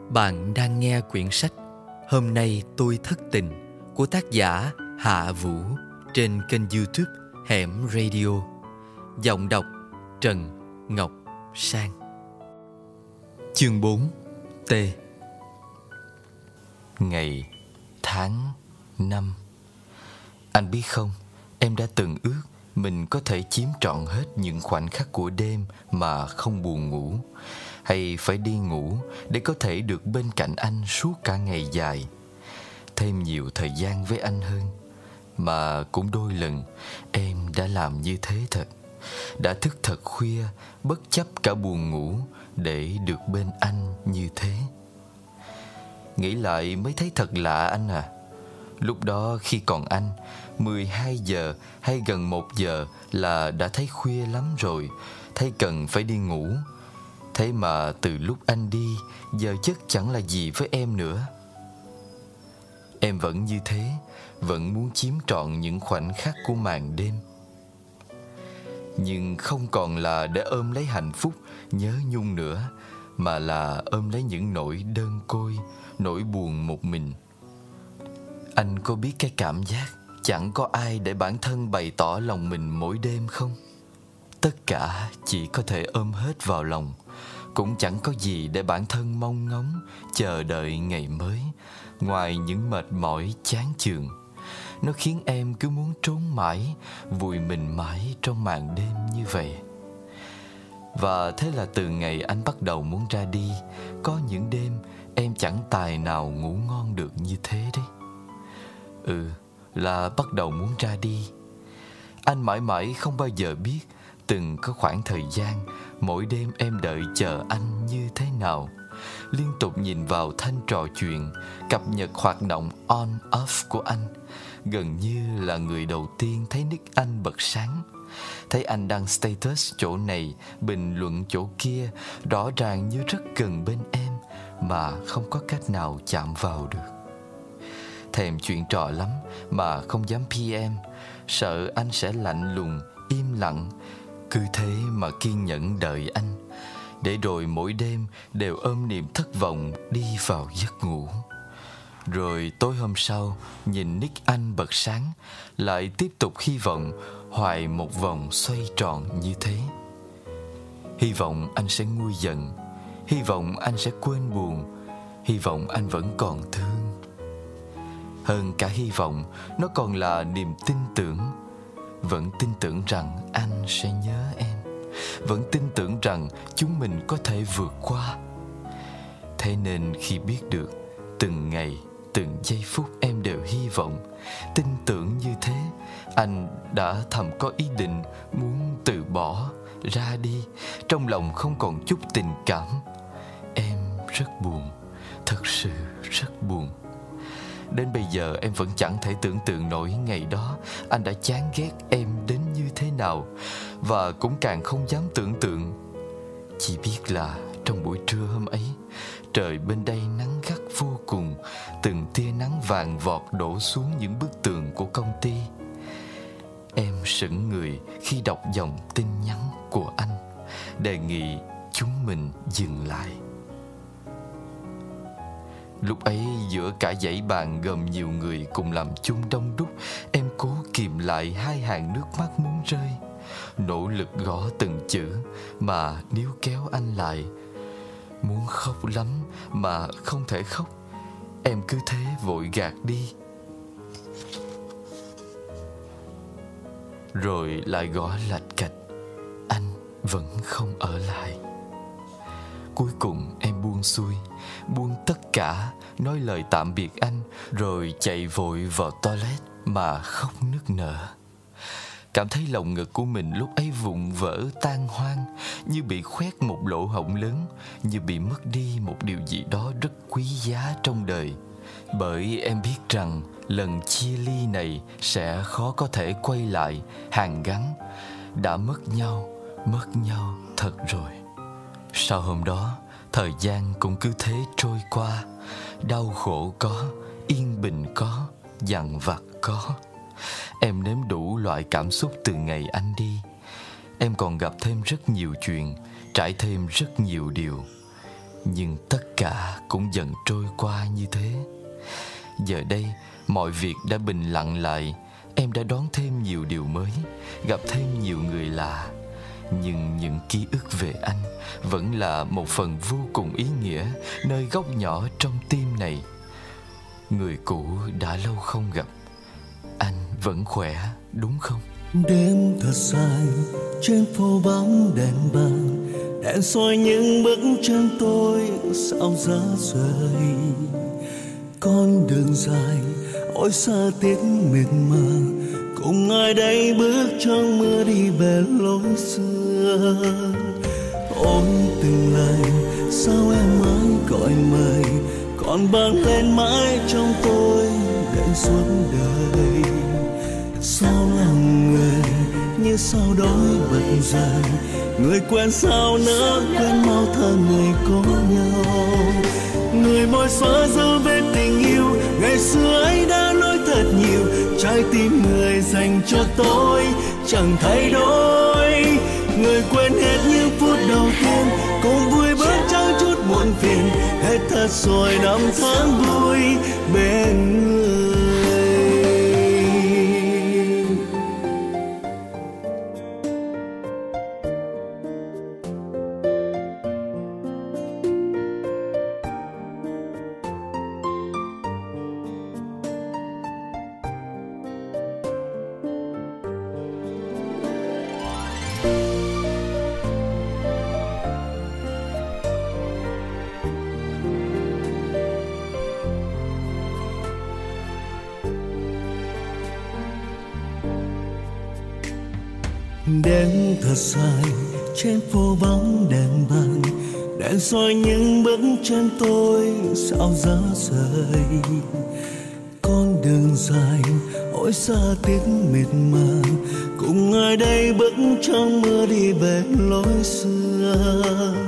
Bạn đang nghe quyển sách Hôm nay tôi thất tình của tác giả Hạ Vũ trên kênh YouTube Hẻm Radio. Giọng đọc Trần Ngọc Sang. Chương 4. T. Ngày, tháng, năm. Anh biết không, em đã từng ước mình có thể chiếm trọn hết những khoảnh khắc của đêm mà không buồn ngủ, hay phải đi ngủ để có thể được bên cạnh anh suốt cả ngày dài, thêm nhiều thời gian với anh hơn. Mà cũng đôi lần em đã làm như thế thật, đã thức thật khuya bất chấp cả buồn ngủ để được bên anh như thế. Nghĩ lại mới thấy thật lạ anh à. Lúc đó khi còn anh, 12 giờ hay gần 1 giờ là đã thấy khuya lắm rồi, thấy cần phải đi ngủ. Thế mà từ lúc anh đi, giờ chất chẳng là gì với em nữa. Em vẫn như thế, vẫn muốn chiếm trọn những khoảnh khắc của màn đêm. Nhưng không còn là để ôm lấy hạnh phúc, nhớ nhung nữa, mà là ôm lấy những nỗi đơn côi, nỗi buồn một mình. Anh có biết cái cảm giác chẳng có ai để bản thân bày tỏ lòng mình mỗi đêm không? Tất cả chỉ có thể ôm hết vào lòng, cũng chẳng có gì để bản thân mong ngóng, chờ đợi ngày mới, ngoài những mệt mỏi chán chường. Nó khiến em cứ muốn trốn mãi, vùi mình mãi trong màn đêm như vậy. Và thế là từ ngày anh bắt đầu muốn ra đi, có những đêm em chẳng tài nào ngủ ngon được như thế đấy. Là bắt đầu muốn ra đi. Anh mãi mãi không bao giờ biết từng có khoảng thời gian mỗi đêm em đợi chờ anh như thế nào, liên tục nhìn vào thanh trò chuyện, cập nhật hoạt động on off của anh, gần như là người đầu tiên thấy nick anh bật sáng, thấy anh đăng status chỗ này, bình luận chỗ kia, rõ ràng như rất gần bên em mà không có cách nào chạm vào được. Thèm chuyện trò lắm mà không dám PM, sợ anh sẽ lạnh lùng, im lặng. Cứ thế mà kiên nhẫn đợi anh, để rồi mỗi đêm đều ôm niềm thất vọng đi vào giấc ngủ. Rồi tối hôm sau, nhìn nick anh bật sáng, lại tiếp tục hy vọng, hoài một vòng xoay tròn như thế. Hy vọng anh sẽ nguôi giận, hy vọng anh sẽ quên buồn, hy vọng anh vẫn còn thương. Hơn cả hy vọng, nó còn là niềm tin tưởng. Vẫn tin tưởng rằng anh sẽ nhớ em, vẫn tin tưởng rằng chúng mình có thể vượt qua. Thế nên khi biết được từng ngày, từng giây phút em đều hy vọng, tin tưởng như thế, anh đã thầm có ý định muốn từ bỏ, ra đi. Trong lòng không còn chút tình cảm. Em rất buồn, thật sự rất buồn. Đến bây giờ em vẫn chẳng thể tưởng tượng nổi ngày đó anh đã chán ghét em đến như thế nào, và cũng càng không dám tưởng tượng. Chỉ biết là trong buổi trưa hôm ấy, trời bên đây nắng gắt vô cùng, từng tia nắng vàng vọt đổ xuống những bức tường của công ty. Em sững người khi đọc dòng tin nhắn của anh, đề nghị chúng mình dừng lại. Lúc ấy giữa cả dãy bàn gồm nhiều người cùng làm chung đông đúc, em cố kìm lại hai hàng nước mắt muốn rơi, nỗ lực gõ từng chữ mà níu kéo anh lại. Muốn khóc lắm mà không thể khóc, em cứ thế vội gạt đi. Rồi lại gõ lạch cạch, anh vẫn không ở lại. Cuối cùng em buông xuôi, buông tất cả, nói lời tạm biệt anh, rồi chạy vội vào toilet mà khóc nức nở. Cảm thấy lồng ngực của mình lúc ấy vụn vỡ tan hoang, như bị khoét một lỗ hổng lớn, như bị mất đi một điều gì đó rất quý giá trong đời. Bởi em biết rằng lần chia ly này sẽ khó có thể quay lại, hàn gắn. Đã mất nhau thật rồi. Sau hôm đó, thời gian cũng cứ thế trôi qua. Đau khổ có, yên bình có, dằn vặt có. Em nếm đủ loại cảm xúc từ ngày anh đi. Em còn gặp thêm rất nhiều chuyện, trải thêm rất nhiều điều. Nhưng tất cả cũng dần trôi qua như thế. Giờ đây mọi việc đã bình lặng lại. Em đã đón thêm nhiều điều mới, gặp thêm nhiều người lạ. Nhưng những ký ức về anh vẫn là một phần vô cùng ý nghĩa nơi góc nhỏ trong tim này. Người cũ đã lâu không gặp, anh vẫn khỏe đúng không? Đêm thật dài trên phố bóng đèn vàng, đèn soi những bước chân tôi sao giá rời. Con đường dài ôi xa tiếc mịt mờ, cùng ai đây bước trong mưa đi về lối xưa. Ôi từng lời sao em mãi gọi mời, còn vang lên mãi trong tôi đến suốt đời. Sao lòng người như sao đói bận rời, người quen sao nỡ quên mau thơ người có nhau. Người môi xóa dấu vết tình yêu ngày xưa ấy đã nói thật nhiều, trái tim người dành cho tôi chẳng thay đổi. Người quên hết những phút đầu tiên cùng vui bước chẳng chút muộn phiền, hết thật rồi năm tháng vui bên người. Đêm thật dài trên phố bóng đèn vàng, đèn soi những bước chân tôi sao giá rời. Con đường dài ôi xa tiếc mịt mờ, cùng ai đây bước trong mưa đi về lối xưa.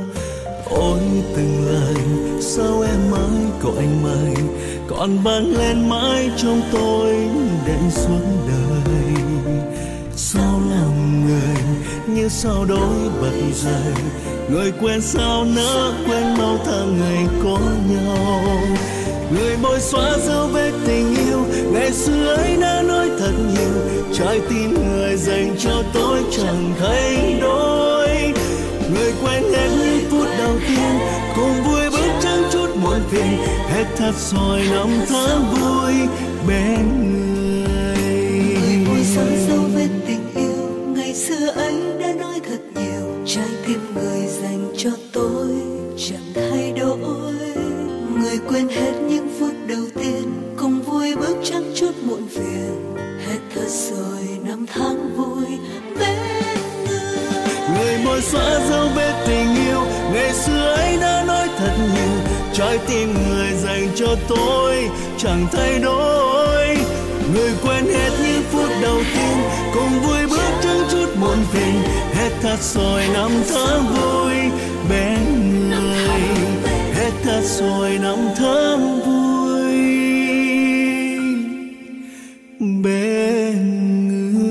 Ôi từng lời sao em mãi gọi mời, còn vang lên mãi trong tôi đến suốt đời. Sao lòng người như sao đôi bận rời, người quên sao nỡ quên mau thơ người có nhau. Người bôi xóa dấu vết tình yêu ngày xưa ấy đã nói thật nhiều, trái tim người dành cho tôi chẳng thay đổi. Người quên hết những phút đầu tiên cùng vui bước chẳng chút muộn phiền, hết thật rồi năm tháng vui bên người. Người bôi xóa dấu vết tình yêu ngày xưa ấy đã nói thật nhiều, trái tim người dành cho tôi chẳng thay đổi. Người quên hết những phút đầu tiên cùng vui bước chẳng chút muộn phiền, hết thật rồi năm tháng vui bên người. Người môi xóa dấu vết tình yêu ngày xưa ấy đã nói thật nhiều, trái tim người dành cho tôi chẳng thay đổi. Người quên hết những phút đầu tiên cùng vui bước chẳng chút muộn phiền, hết thật rồi năm tháng vui bên người, hết thật rồi năm tháng vui bên người.